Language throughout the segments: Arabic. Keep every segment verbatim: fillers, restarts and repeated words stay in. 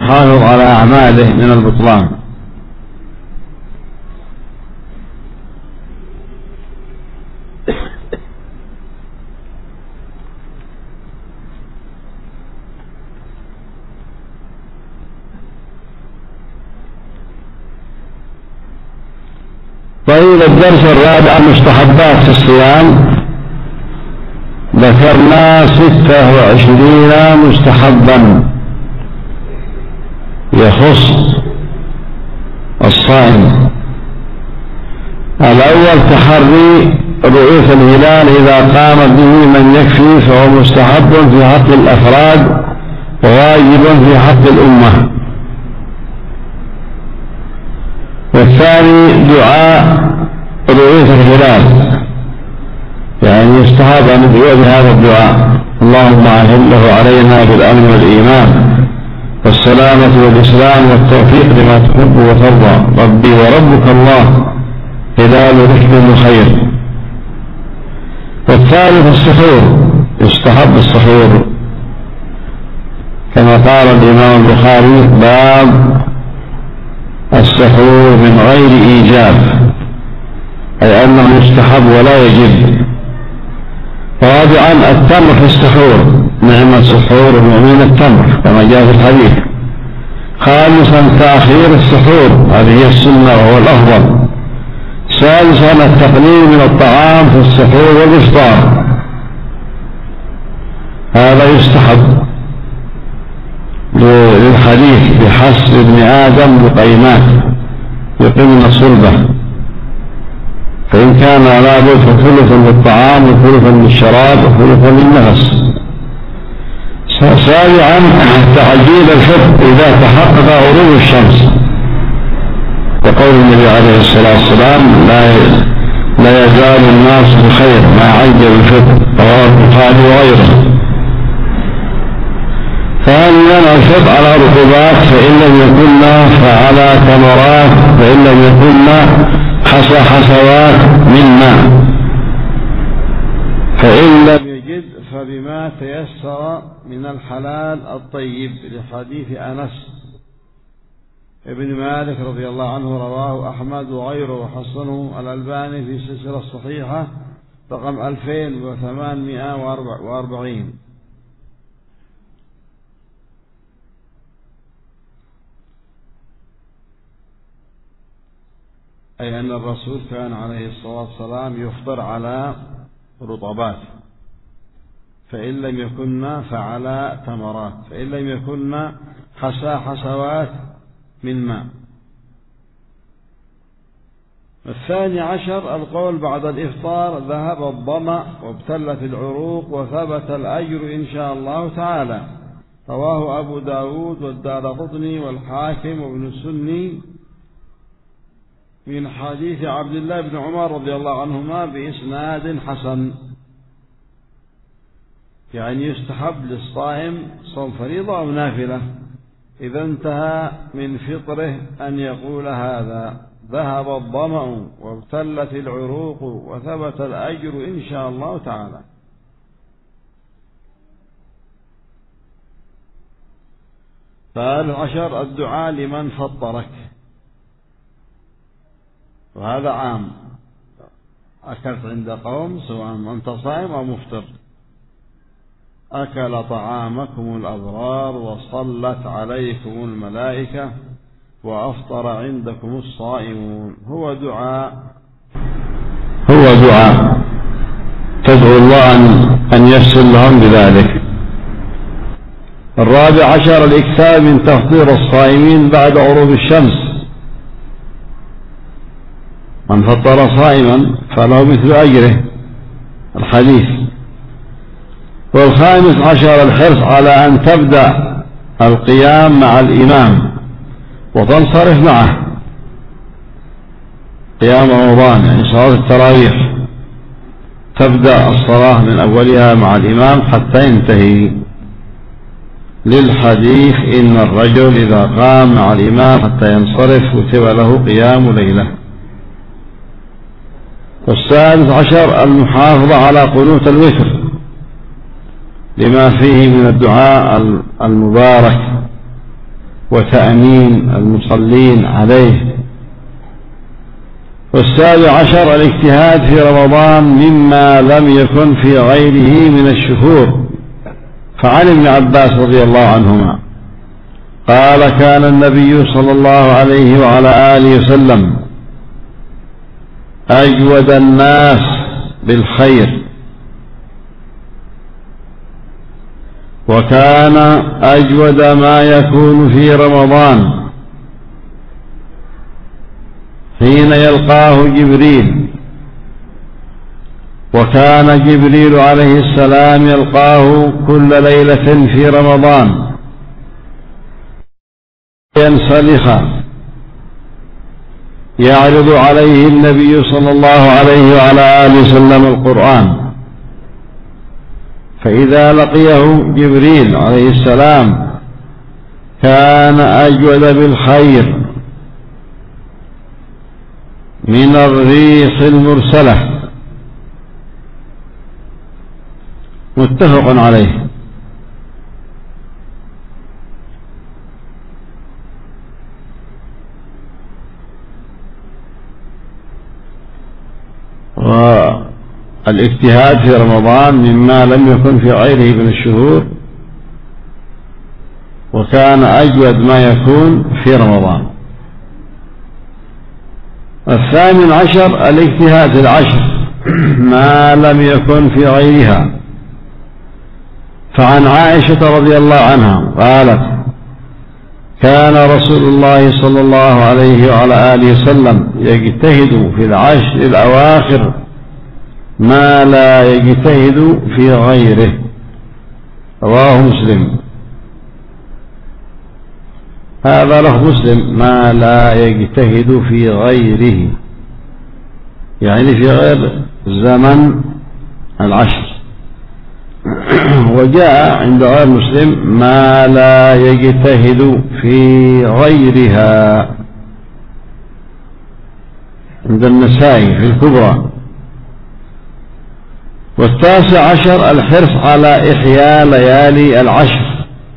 يحافظ على أعماله من البطلان. طيب، الدرس الرابع مستحبات في الصيام. ذكرنا ستة وعشرين مستحبا يخص الصائم. الأول تحري رؤية الهلال إذا قام به من يكفي، فهو مستحب في حق الأفراد وواجب في حق الأمة. والثاني دعاء رؤية الهلال، يعني يستحب أن ندعو بهذا الدعاء: اللهم أهله علينا بالأمن والإيمان والسلامة والإسلام والتوفيق لما تحب وترضى، ربي وربك الله هلال رشد خير. والثالث السحور، يستحب السحور كما قال الإمام البخاري: باب السحور من غير إيجاب، أي أنه يستحب ولا يجب. رابعا التمر في السحور، نعم السحور ومؤمن التمر كما جاء في الحديث. خامسا تأخير السحور، هذه هي السنة وهو الأفضل. سادسا التقليل من الطعام في السحور والإفطار، هذا يستحب للحديث بحسب ابن آدم بقيمات يقيمن صلبه، فإن كان لابد فثلث للطعام وثلث للشراب وثلث للنفس. سابعا تعجيل الفطر إذا تحقق غروب الشمس، وقول النبي عليه الصلاة والسلام: لا لا يزال الناس بخير ما عجل الفطر، رواه البخاري وغيره. ثانيا الفطر على رطوبات، فإن لم يكن فعلى تمرات، فإن لم يكن حصى حصوات من ماء، فإن لم يجد فبما تيسر من الحلال الطيب، لحديث أنس ابن مالك رضي الله عنه، رواه أحمد وغيره وحسنه الألباني في سلسلة الصحيحة رقم ألفين وثمانمائة وأربعين. أي أن الرسول كان عليه الصلاة والسلام يفطر على رطبات، فإن لم يكن فعلى تمرات، فإن لم يكن حسى حسوات من ماء. الثاني عشر القول بعد الإفطار: ذهب الظمأ وابتلت العروق وثبت الأجر إن شاء الله تعالى، رواه أبو داود والدارقطني والحاكم وابن السني من حديث عبد الله بن عمر رضي الله عنهما بإسناد حسن. يعني يستحب للصائم صوم فريضة أو نافلة إذا انتهى من فطره أن يقول هذا: ذهب الظمأ وابتلت العروق وثبت الأجر إن شاء الله تعالى. ثالث عشر الدعاء لمن فطرك، وهذا عام، أكلت عند قوم سواء أنت صائم أو مفطر: أكل طعامكم الأبرار وصلت عليكم الملائكة وأفطر عندكم الصائمون. هو دعاء هو دعاء تدعو الله أن يسر لهم بذلك. الرابع عشر الإكثار من تفطير الصائمين بعد غروب الشمس، من فطر صائما فله مثل أجره، الحديث. والخامس عشر الحرص على أن تبدأ القيام مع الإمام وتنصرف معه، قيام رمضان يعني صلاة التراويح، تبدأ الصلاة من أولها مع الإمام حتى ينتهي، للحديث: إن الرجل إذا قام مع الإمام حتى ينصرف كتب له قيام ليلة. والسادس عشر المحافظة على قنوت الوتر لما فيه من الدعاء المبارك وتأمين المصلين عليه. والسابع عشر الاجتهاد في رمضان مما لم يكن في غيره من الشهور. فعن ابن عباس رضي الله عنهما قال كان النبي صلى الله عليه وعلى آله وسلم أجود الناس بالخير، وكان أجود ما يكون في رمضان حين يلقاه جبريل، وكان جبريل عليه السلام يلقاه كل ليلة في رمضان ينسلخ يعرض عليه النبي صلى الله عليه وعلى آله وسلم القرآن، فإذا لقيه جبريل عليه السلام كان أجود بالخير من الريح المرسلة. متفق عليه. والاجتهاد في رمضان مما لم يكن في غيره من الشهور، وكان أجود ما يكون في رمضان. الثامن عشر الاجتهاد في العشر ما لم يكن في غيرها. فعن عائشة رضي الله عنها قالت كان رسول الله صلى الله عليه وعلى آله وسلم يجتهد في العشر الأواخر ما لا يجتهد في غيره. رواه مسلم. هذا لفظ مسلم ما لا يجتهد في غيره، يعني في غير زمن العشر. وجاء عند غير مسلم ما لا يجتهد في غيرها عند النسائي في الكبرى. والتاسع عشر الحرص على إحياء ليالي العشر.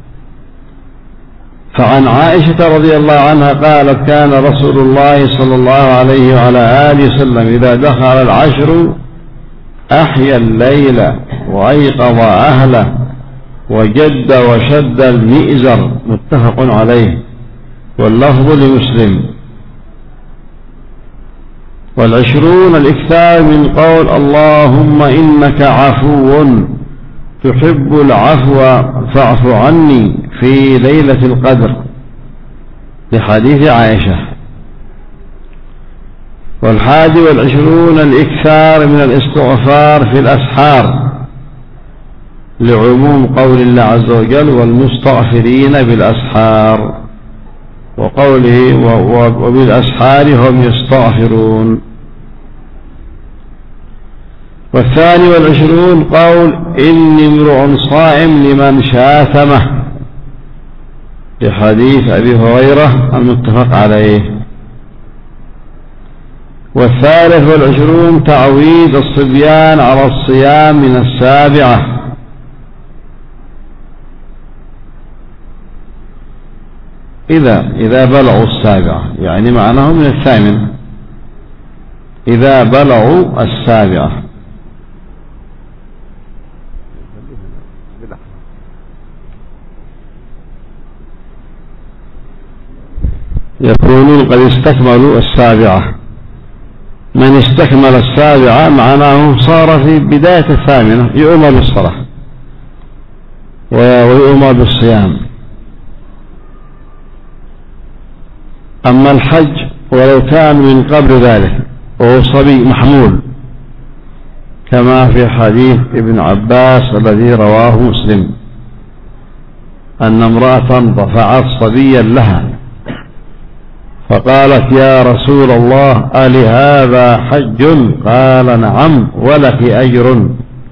فعن عائشة رضي الله عنها قالت كان رسول الله صلى الله عليه وعلى آله وسلم إذا دخل العشر أحيا الليل وأيقظ أهله وجد وشد المئزر. متفق عليه. واللفظ لمسلم. والعشرون الإكثار من قول اللهم إنك عفو تحب العفو فاعف عني في ليلة القدر لحديث عائشة. والحادي والعشرون الإكثار من الاستغفار في الأسحار لعموم قول الله عز وجل والمستغفرين بالأسحار، وقوله وبالأسحار هم يستغفرون. والثاني والعشرون قول إني امرؤ صائم لمن شاثمه لحديث أبي هريرة المتفق عليه. والثالث والعشرون تعويد الصبيان على الصيام من السابعة. إذا إذا بلغوا السابعة، يعني معناه من الثامن إذا بلغوا السابعة. يكونون قد استكملوا السابعة. من استكمل السابعة معناه صار في بداية الثامنة يؤمر بالصلاة ويؤمر بالصيام. أما الحج ولو كان من قبل ذلك وهو صبي محمول كما في حديث ابن عباس الذي رواه مسلم أن امرأة دفعت صبيا لها فقالت يا رسول الله ألهذا حج؟ قال نعم ولك أجر.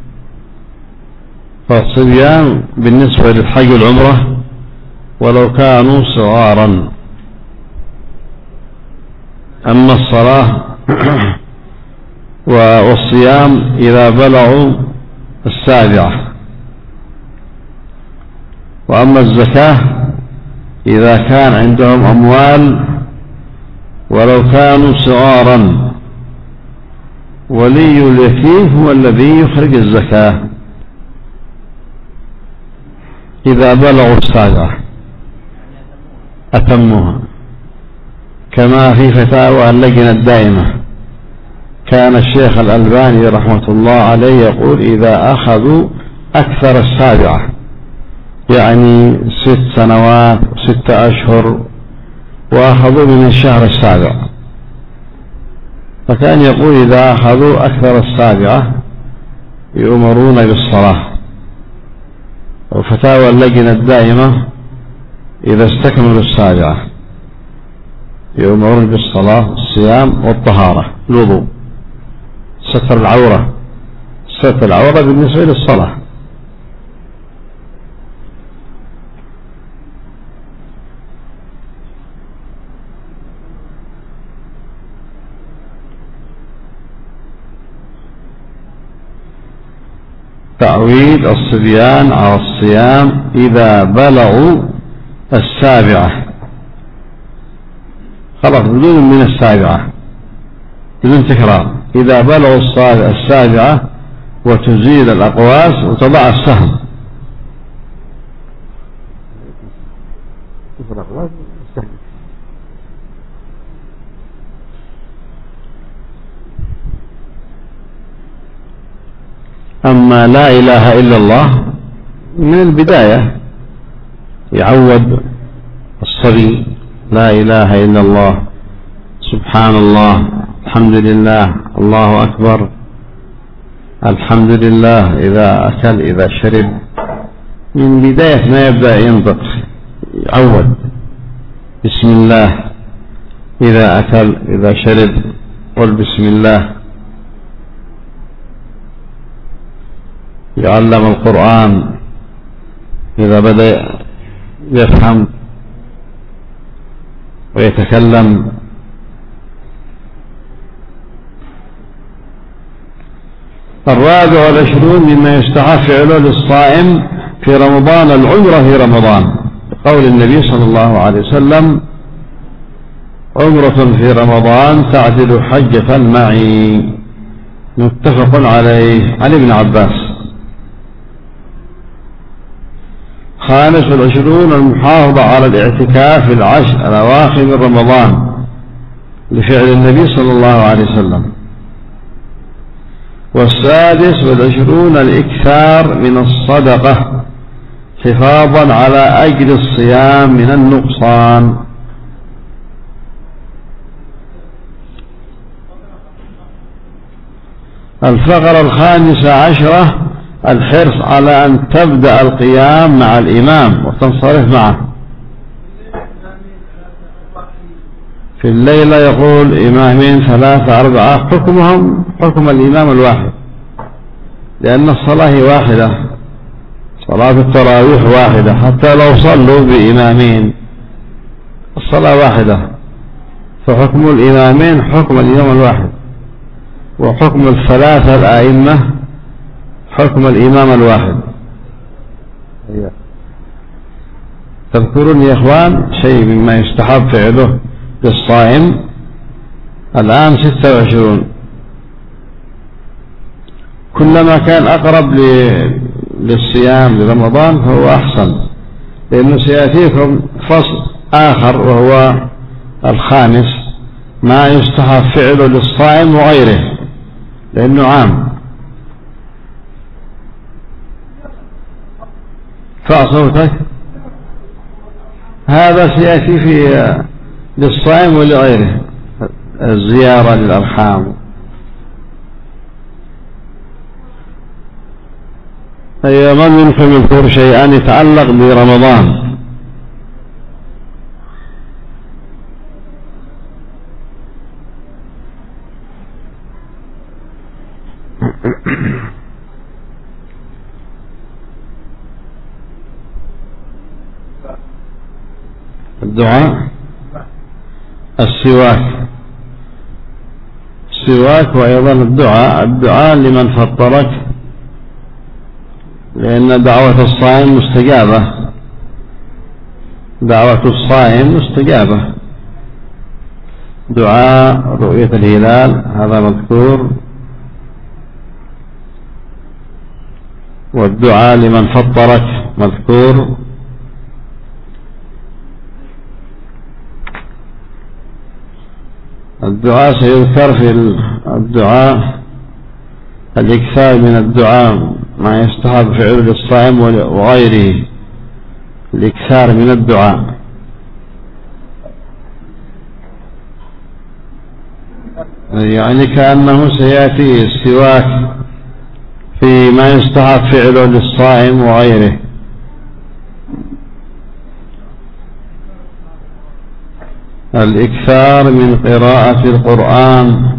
فالصبيان بالنسبة للحج والعمرة ولو كانوا صغارا. أما الصلاة والصيام إذا بلغوا السابعة. وأما الزكاة إذا كان عندهم أموال ولو كانوا صغارا، ولي اليتيم هو الذي يخرج الزكاة إذا بلغوا السابعة أتموها، كما في فتاوى اللجنة الدائمة كان الشيخ الألباني رحمة الله عليه يقول إذا أخذوا أكثر السابعة، يعني ست سنوات ستة أشهر وأخذوا من الشهر السابع، فكان يقول إذا أخذوا أكثر السابعة يؤمرون بالصلاة. وفتاوى اللجنة الدائمة إذا استكملوا السابعة يؤمرون بالصلاة، الصيام والطهارة، الوضوء، ستر العورة، ستر العورة بالنسبة للصلاة. تعويد الصبيان على الصيام إذا بلغوا السابعة، خلاص بدون من السابعة بدون تكرار، إذا بلغوا السابعة وتزيل الأقواس وتضع السهم. أما لا إله إلا الله من البداية يعود الصبي لا إله إلا الله، سبحان الله، الحمد لله، الله أكبر، الحمد لله، إذا أكل إذا شرب، من بداية ما يبدأ ينطق يعود بسم الله إذا أكل إذا شرب، قل بسم الله. يعلم القرآن إذا بدأ يفهم ويتكلم. الرابع والعشرون مما يستحب فعله للصائم في رمضان العمرة في رمضان، قول النبي صلى الله عليه وسلم عمرة في رمضان تعدل حجة معي، متفق عليه عن ابن عباس. خامس والعشرون المحافظة على الاعتكاف في العشر الأواخر من رمضان لفعل النبي صلى الله عليه وسلم. والسادس والعشرون الإكثار من الصدقة حفاظا على أجر الصيام من النقصان. الفقرة الخامسة عشرة الحرص على أن تبدأ القيام مع الإمام وتنصرف معه. في الليلة يقول إمامين ثلاثة أربعة حكمهم حكم الإمام الواحد، لأن الصلاة واحدة، صلاة التراويح واحدة، حتى لو صلوا بإمامين الصلاة واحدة، فحكم الإمامين حكم الإمام الواحد، وحكم الثلاثة الأئمة حكم الإمام الواحد. تذكرون يا إخوان شيء مما يستحب فعله للصائم الآن ستة وعشرون، كلما كان أقرب للصيام لرمضان فهو أحسن، لأنه سيأتيكم فصل آخر وهو الخامس ما يستحب فعله للصائم وغيره لأنه عام. فصوتك هذا سيأتي في للصائم ولغيره، الزيارة للأرحام. أي من منكم يذكر شيئا يتعلق برمضان؟ الدعاء، السواك، السواك وأيضا الدعاء، الدعاء لمن فطرك، لأن دعوة الصائم مستجابة، دعوة الصائم مستجابة. دعاء رؤية الهلال هذا مذكور، والدعاء لمن فطرت مذكور، الدعاء سيذكر في الدعاء الإكثار من الدعاء ما يستحب فعله للصائم وغيره، الإكثار من الدعاء. يعني كأنه سيأتي السواك فيما يستحب فعله للصائم وغيره. الإكثار من قراءة القرآن